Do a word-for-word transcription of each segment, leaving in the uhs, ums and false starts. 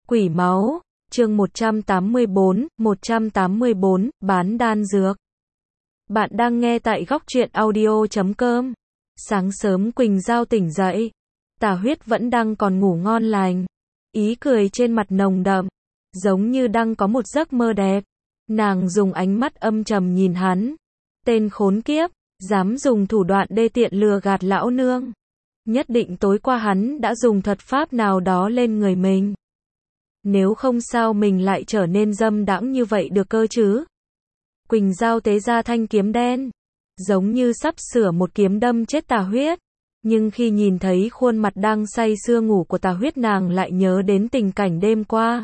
Quỷ máu, chương một trăm tám mươi tư, một trăm tám mươi tư, bán đan dược. Bạn đang nghe tại góc truyện audio chấm com. Sáng sớm Quỳnh Giao tỉnh dậy. Tà Huyết vẫn đang còn ngủ ngon lành. Ý cười trên mặt nồng đậm, giống như đang có một giấc mơ đẹp. Nàng dùng ánh mắt âm trầm nhìn hắn. Tên khốn kiếp, dám dùng thủ đoạn đê tiện lừa gạt lão nương. Nhất định tối qua hắn đã dùng thuật pháp nào đó lên người mình. Nếu không sao mình lại trở nên dâm đãng như vậy được cơ chứ. Quỳnh Giao tế ra thanh kiếm đen, giống như sắp sửa một kiếm đâm chết Tà Huyết. Nhưng khi nhìn thấy khuôn mặt đang say sưa ngủ của Tà Huyết, nàng lại nhớ đến tình cảnh đêm qua.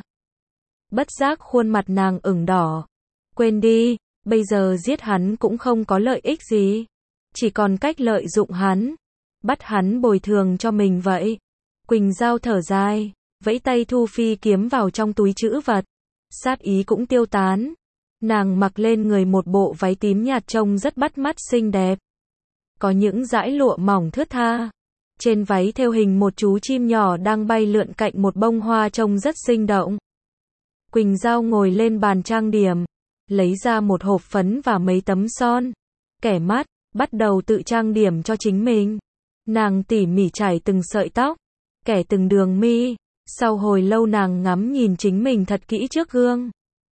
Bất giác khuôn mặt nàng ửng đỏ. Quên đi, bây giờ giết hắn cũng không có lợi ích gì. Chỉ còn cách lợi dụng hắn, bắt hắn bồi thường cho mình vậy. Quỳnh Giao thở dài, vẫy tay thu phi kiếm vào trong túi trữ vật. Sát ý cũng tiêu tán. Nàng mặc lên người một bộ váy tím nhạt trông rất bắt mắt xinh đẹp. Có những dải lụa mỏng thướt tha. Trên váy thêu hình một chú chim nhỏ đang bay lượn cạnh một bông hoa trông rất sinh động. Quỳnh Giao ngồi lên bàn trang điểm, lấy ra một hộp phấn và mấy tấm son, kẻ mắt, bắt đầu tự trang điểm cho chính mình. Nàng tỉ mỉ chải từng sợi tóc, kẻ từng đường mi. Sau hồi lâu nàng ngắm nhìn chính mình thật kỹ trước gương.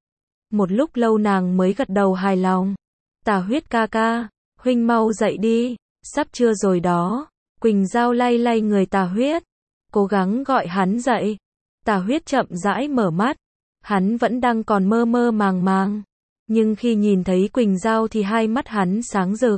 Một lúc lâu nàng mới gật đầu hài lòng. Tà Huyết ca ca, huynh mau dậy đi, sắp trưa rồi đó. Quỳnh Giao lay lay người Tà Huyết, cố gắng gọi hắn dậy. Tà Huyết chậm rãi mở mắt, hắn vẫn đang còn mơ mơ màng màng. Nhưng khi nhìn thấy Quỳnh Giao thì hai mắt hắn sáng rực.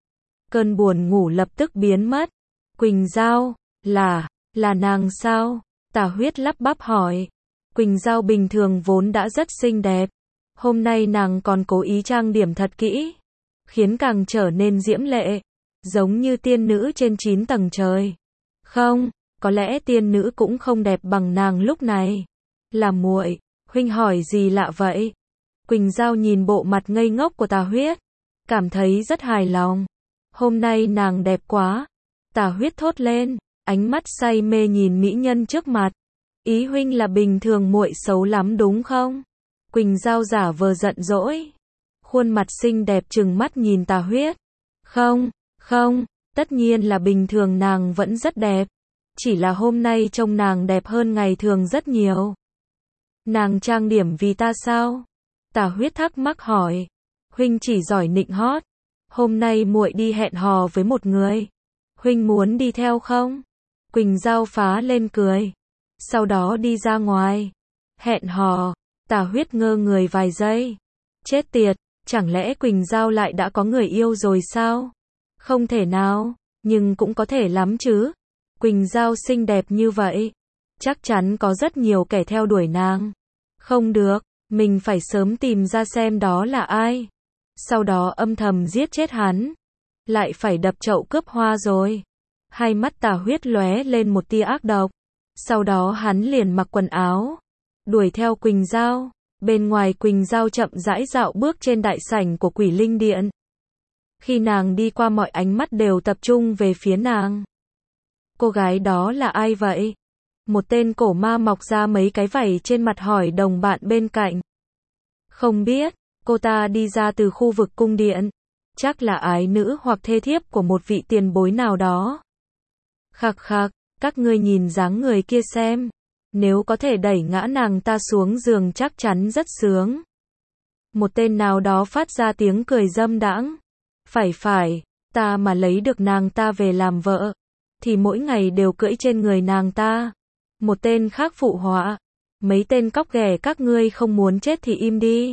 Cơn buồn ngủ lập tức biến mất. Quỳnh Giao, là, là nàng sao? Tà Huyết lắp bắp hỏi. Quỳnh Giao bình thường vốn đã rất xinh đẹp. Hôm nay nàng còn cố ý trang điểm thật kỹ, khiến càng trở nên diễm lệ, giống như tiên nữ trên chín tầng trời. Không, có lẽ tiên nữ cũng không đẹp bằng nàng lúc này. Là muội, huynh hỏi gì lạ vậy? Quỳnh Giao nhìn bộ mặt ngây ngốc của Tà Huyết, cảm thấy rất hài lòng. Hôm nay nàng đẹp quá. Tà Huyết thốt lên, ánh mắt say mê nhìn mỹ nhân trước mặt. Ý huynh là bình thường muội xấu lắm đúng không? Quỳnh Giao giả vờ giận dỗi, khuôn mặt xinh đẹp trừng mắt nhìn Tà Huyết. Không, không, tất nhiên là bình thường, nàng vẫn rất đẹp. Chỉ là hôm nay trông nàng đẹp hơn ngày thường rất nhiều. Nàng trang điểm vì ta sao? Tà Huyết thắc mắc hỏi. Huynh chỉ giỏi nịnh hót. Hôm nay muội đi hẹn hò với một người. Huynh muốn đi theo không? Quỳnh Giao phá lên cười. Sau đó đi ra ngoài. Hẹn hò. Tà Huyết ngơ người vài giây. Chết tiệt, chẳng lẽ Quỳnh Giao lại đã có người yêu rồi sao? Không thể nào, nhưng cũng có thể lắm chứ. Quỳnh Giao xinh đẹp như vậy, chắc chắn có rất nhiều kẻ theo đuổi nàng. Không được, mình phải sớm tìm ra xem đó là ai. Sau đó âm thầm giết chết hắn. Lại phải đập chậu cướp hoa rồi. Hai mắt Tà Huyết lóe lên một tia ác độc. Sau đó hắn liền mặc quần áo, đuổi theo Quỳnh Giao. Bên ngoài Quỳnh Giao chậm rãi dạo bước trên đại sảnh của Quỷ Linh Điện. Khi nàng đi qua mọi ánh mắt đều tập trung về phía nàng. Cô gái đó là ai vậy? Một tên cổ ma mọc ra mấy cái vảy trên mặt hỏi đồng bạn bên cạnh. Không biết, cô ta đi ra từ khu vực cung điện. Chắc là ái nữ hoặc thê thiếp của một vị tiền bối nào đó. Khặc khặc, các ngươi nhìn dáng người kia xem. Nếu có thể đẩy ngã nàng ta xuống giường chắc chắn rất sướng. Một tên nào đó phát ra tiếng cười dâm đãng. Phải phải, ta mà lấy được nàng ta về làm vợ, thì mỗi ngày đều cưỡi trên người nàng ta. Một tên khác phụ họa. Mấy tên cóc ghẻ các ngươi không muốn chết thì im đi.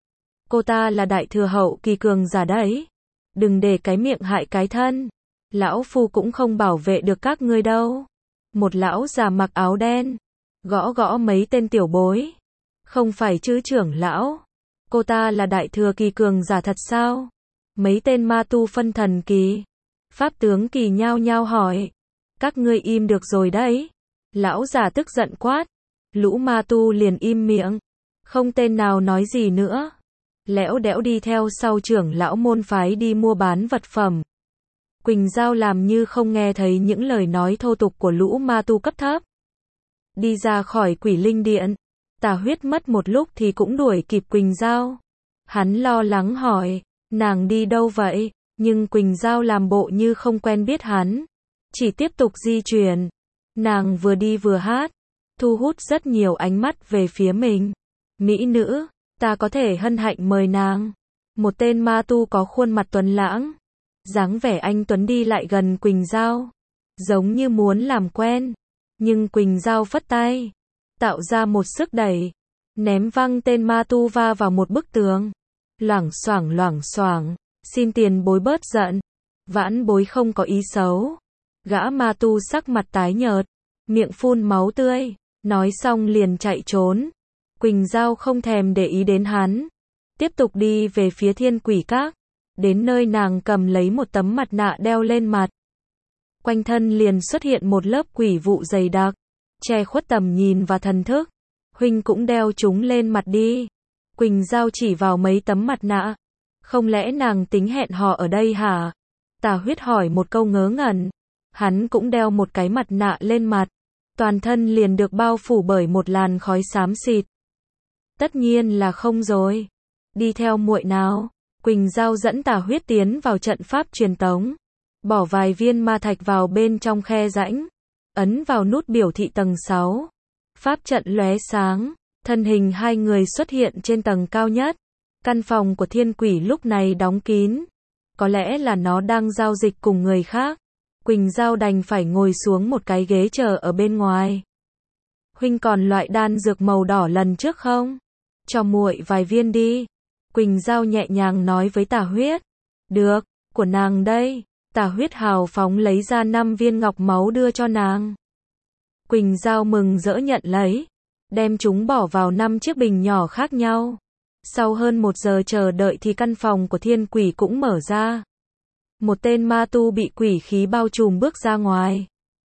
Cô ta là đại thừa hậu kỳ cường giả đấy. Đừng để cái miệng hại cái thân. Lão phu cũng không bảo vệ được các ngươi đâu. Một lão già mặc áo đen gõ gõ mấy tên tiểu bối. Không phải chứ trưởng lão. Cô ta là đại thừa kỳ cường giả thật sao? Mấy tên ma tu phân thần kỳ, pháp tướng kỳ nhao nhao hỏi. Các ngươi im được rồi đấy. Lão già tức giận quát. Lũ ma tu liền im miệng. Không tên nào nói gì nữa. Lẽo đẽo đi theo sau trưởng lão môn phái đi mua bán vật phẩm. Quỳnh Giao làm như không nghe thấy những lời nói thô tục của lũ ma tu cấp thấp. đi ra khỏi Quỷ Linh Điện. Tà Huyết mất một lúc thì cũng đuổi kịp Quỳnh Giao. Hắn lo lắng hỏi, nàng đi đâu vậy? Nhưng Quỳnh Giao làm bộ như không quen biết hắn, chỉ tiếp tục di chuyển. Nàng vừa đi vừa hát, thu hút rất nhiều ánh mắt về phía mình. Mỹ nữ, ta có thể hân hạnh mời nàng. Một tên ma tu có khuôn mặt tuấn lãng, dáng vẻ anh tuấn đi lại gần Quỳnh Giao, giống như muốn làm quen. Nhưng Quỳnh Giao phất tay, tạo ra một sức đẩy, ném văng tên ma tu va vào một bức tường. Loảng xoảng loảng xoảng, xin tiền bối bớt giận. Vãn bối không có ý xấu. Gã ma tu sắc mặt tái nhợt, miệng phun máu tươi, nói xong liền chạy trốn. Quỳnh Giao không thèm để ý đến hắn, tiếp tục đi về phía Thiên Quỷ Các. Đến nơi nàng cầm lấy một tấm mặt nạ đeo lên mặt. Quanh thân liền xuất hiện một lớp quỷ vụ dày đặc, che khuất tầm nhìn và thần thức. Huynh cũng đeo chúng lên mặt đi. Quỳnh Giao chỉ vào mấy tấm mặt nạ. Không lẽ nàng tính hẹn hò ở đây hả? Tà Huyết hỏi một câu ngớ ngẩn. Hắn cũng đeo một cái mặt nạ lên mặt. Toàn thân liền được bao phủ bởi một làn khói xám xịt. Tất nhiên là không rồi. Đi theo muội nào. Quỳnh Giao dẫn Tà Huyết tiến vào trận pháp truyền tống. Bỏ vài viên ma thạch vào bên trong khe rãnh. Ấn vào nút biểu thị tầng sáu. Pháp trận lóe sáng. Thân hình hai người xuất hiện trên tầng cao nhất. Căn phòng của Thiên Quỷ lúc này đóng kín. Có lẽ là nó đang giao dịch cùng người khác. Quỳnh Giao đành phải ngồi xuống một cái ghế chờ ở bên ngoài. Huynh còn loại đan dược màu đỏ lần trước không? Cho muội vài viên đi. Quỳnh Giao nhẹ nhàng nói với Tà Huyết. Được, của nàng đây. Tà Huyết hào phóng lấy ra năm viên ngọc máu đưa cho nàng. Quỳnh Giao mừng rỡ nhận lấy, đem chúng bỏ vào năm chiếc bình nhỏ khác nhau. Sau hơn một giờ chờ đợi thì căn phòng của Thiên Quỷ cũng mở ra. Một tên ma tu bị quỷ khí bao trùm bước ra ngoài.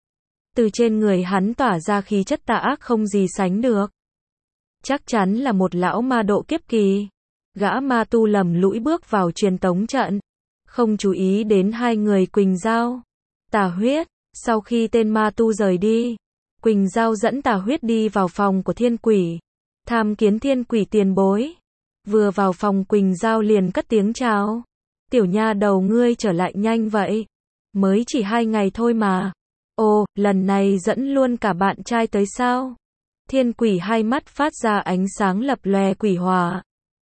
Từ trên người hắn tỏa ra khí chất tà ác không gì sánh được. Chắc chắn là một lão ma độ kiếp kỳ. Gã ma tu lầm lũi bước vào truyền tống trận, không chú ý đến hai người Quỳnh Giao, Tà Huyết. Sau khi tên ma tu rời đi, Quỳnh Giao dẫn Tà Huyết đi vào phòng của Thiên Quỷ, tham kiến Thiên Quỷ tiền bối. Vừa vào phòng Quỳnh Giao liền cất tiếng chào. Tiểu nha đầu ngươi trở lại nhanh vậy. Mới chỉ hai ngày thôi mà. Ồ, lần này dẫn luôn cả bạn trai tới sao? Thiên Quỷ hai mắt phát ra ánh sáng lập lòe quỷ hỏa.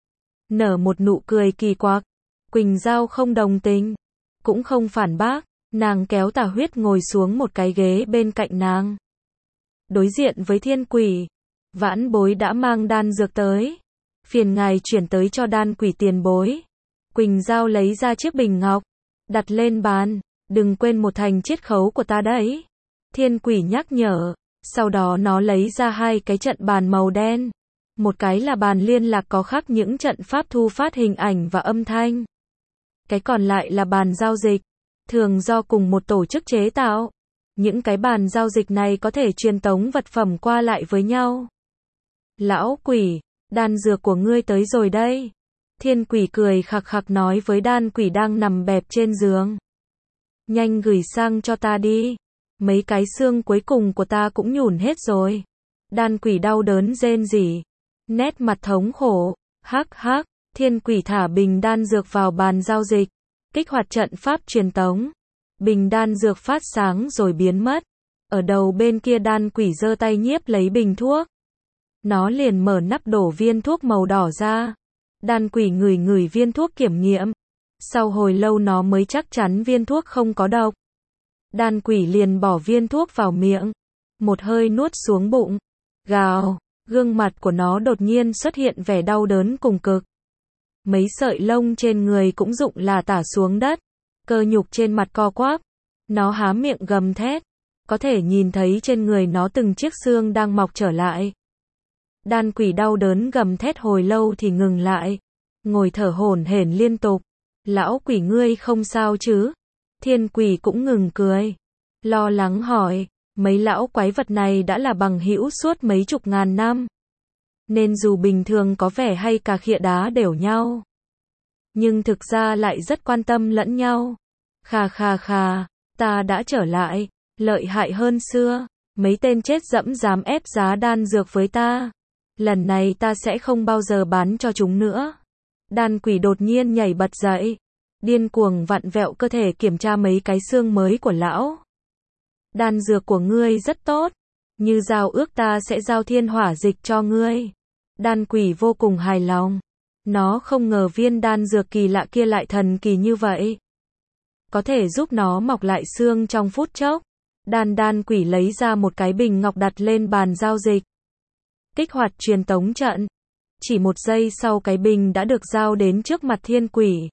Nở một nụ cười kỳ quặc. Quỳnh Giao không đồng tình, cũng không phản bác. Nàng kéo Tà Huyết ngồi xuống một cái ghế bên cạnh nàng. Đối diện với Thiên Quỷ, vãn bối đã mang đan dược tới. Phiền ngài chuyển tới cho đan quỷ tiền bối. Quỳnh Giao lấy ra chiếc bình ngọc, đặt lên bàn. Đừng quên một thành chiết khấu của ta đấy. Thiên Quỷ nhắc nhở. Sau đó nó lấy ra hai cái trận bàn màu đen. Một cái là bàn liên lạc có khắc những trận pháp thu phát hình ảnh và âm thanh. Cái còn lại là bàn giao dịch, thường do cùng một tổ chức chế tạo. Những cái bàn giao dịch này có thể truyền tống vật phẩm qua lại với nhau. Lão quỷ, đan dược của ngươi tới rồi đây. Thiên Quỷ cười khặc khặc nói với đan quỷ đang nằm bẹp trên giường. Nhanh gửi sang cho ta đi. Mấy cái xương cuối cùng của ta cũng nhủn hết rồi. Đan quỷ đau đớn rên rỉ, nét mặt thống khổ. Hắc hắc. Thiên Quỷ thả bình đan dược vào bàn giao dịch, kích hoạt trận pháp truyền tống. Bình đan dược phát sáng rồi biến mất. Ở đầu bên kia đan quỷ giơ tay nhiếp lấy bình thuốc. Nó liền mở nắp đổ viên thuốc màu đỏ ra. Đan quỷ ngửi ngửi viên thuốc kiểm nghiệm. Sau hồi lâu nó mới chắc chắn viên thuốc không có độc. Đan quỷ liền bỏ viên thuốc vào miệng, một hơi nuốt xuống bụng. Gào, gương mặt của nó đột nhiên xuất hiện vẻ đau đớn cùng cực. Mấy sợi lông trên người cũng rụng là tả xuống đất. Cơ nhục trên mặt co quắp. Nó há miệng gầm thét. Có thể nhìn thấy trên người nó từng chiếc xương đang mọc trở lại. Đan quỷ đau đớn gầm thét hồi lâu thì ngừng lại. Ngồi thở hổn hển liên tục. Lão quỷ ngươi không sao chứ? Thiên Quỷ cũng ngừng cười. Lo lắng hỏi. Mấy lão quái vật này đã là bằng hữu suốt mấy chục ngàn năm. Nên dù bình thường có vẻ hay cà khịa đá đều nhau, nhưng thực ra lại rất quan tâm lẫn nhau. Khà khà khà, ta đã trở lại, lợi hại hơn xưa. Mấy tên chết dẫm dám ép giá đan dược với ta. Lần này ta sẽ không bao giờ bán cho chúng nữa. Đan quỷ đột nhiên nhảy bật dậy. Điên cuồng vặn vẹo cơ thể kiểm tra mấy cái xương mới của lão. Đan dược của ngươi rất tốt. Như giao ước ta sẽ giao thiên hỏa dịch cho ngươi. Đan quỷ vô cùng hài lòng. Nó không ngờ viên đan dược kỳ lạ kia lại thần kỳ như vậy. Có thể giúp nó mọc lại xương trong phút chốc. Đan đan quỷ lấy ra một cái bình ngọc đặt lên bàn giao dịch. Kích hoạt truyền tống trận. Chỉ một giây sau cái bình đã được giao đến trước mặt thiên quỷ.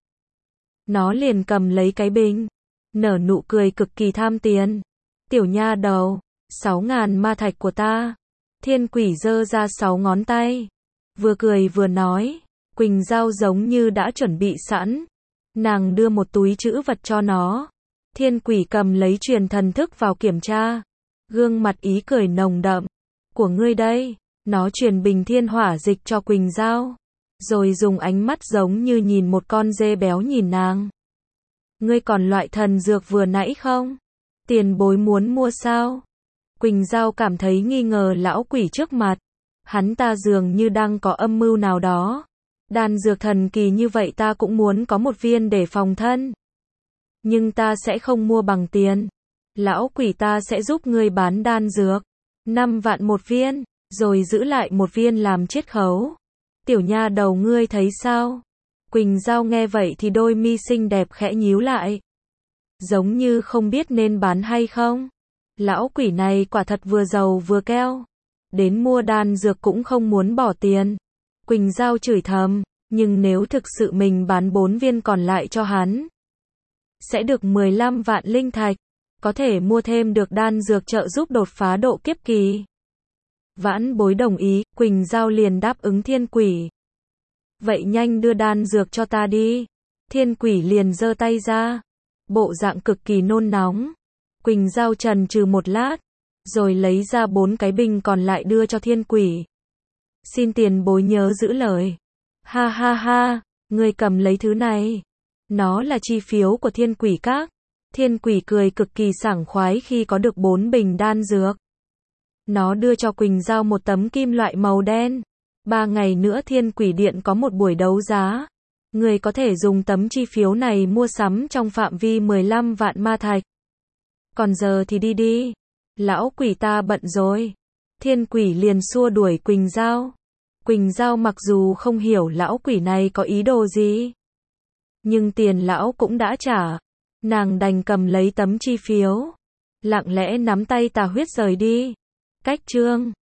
Nó liền cầm lấy cái bình. Nở nụ cười cực kỳ tham tiền. Tiểu nha đầu, sáu ngàn ma thạch của ta. Thiên quỷ giơ ra sáu ngón tay. Vừa cười vừa nói. Quỳnh Giao giống như đã chuẩn bị sẵn. Nàng đưa một túi trữ vật cho nó. Thiên quỷ cầm lấy truyền thần thức vào kiểm tra. Gương mặt ý cười nồng đậm. Của ngươi đây. Nó truyền bình thiên hỏa dịch cho Quỳnh Giao. Rồi dùng ánh mắt giống như nhìn một con dê béo nhìn nàng. Ngươi còn loại thần dược vừa nãy không? Tiền bối muốn mua sao? Quỳnh Giao cảm thấy nghi ngờ lão quỷ trước mặt. Hắn ta dường như đang có âm mưu nào đó. Đan dược thần kỳ như vậy ta cũng muốn có một viên để phòng thân. Nhưng ta sẽ không mua bằng tiền. Lão quỷ ta sẽ giúp ngươi bán đan dược. năm vạn một viên, rồi giữ lại một viên làm chiết khấu. Tiểu nha đầu ngươi thấy sao? Quỳnh Giao nghe vậy thì đôi mi xinh đẹp khẽ nhíu lại. Giống như không biết nên bán hay không. Lão quỷ này quả thật vừa giàu vừa keo. Đến mua đan dược cũng không muốn bỏ tiền. Quỳnh Giao chửi thầm, nhưng nếu thực sự mình bán bốn viên còn lại cho hắn, sẽ được mười lăm vạn linh thạch, có thể mua thêm được đan dược trợ giúp đột phá độ kiếp kỳ. Vãn bối đồng ý, Quỳnh Giao liền đáp ứng thiên quỷ. Vậy nhanh đưa đan dược cho ta đi. Thiên quỷ liền giơ tay ra. Bộ dạng cực kỳ nôn nóng. Quỳnh Giao chần chừ một lát, rồi lấy ra bốn cái bình còn lại đưa cho thiên quỷ. Xin tiền bối nhớ giữ lời. Ha ha ha, ngươi cầm lấy thứ này. Nó là chi phiếu của thiên quỷ các. Thiên quỷ cười cực kỳ sảng khoái khi có được bốn bình đan dược. Nó đưa cho Quỳnh Giao một tấm kim loại màu đen. Ba ngày nữa thiên quỷ điện có một buổi đấu giá. Người có thể dùng tấm chi phiếu này mua sắm trong phạm vi mười lăm vạn ma thạch. Còn giờ thì đi đi. Lão quỷ ta bận rồi. Thiên quỷ liền xua đuổi Quỳnh Giao. Quỳnh Giao mặc dù không hiểu lão quỷ này có ý đồ gì, nhưng tiền lão cũng đã trả. Nàng đành cầm lấy tấm chi phiếu, lặng lẽ nắm tay Tà Huyết rời đi. Cách chương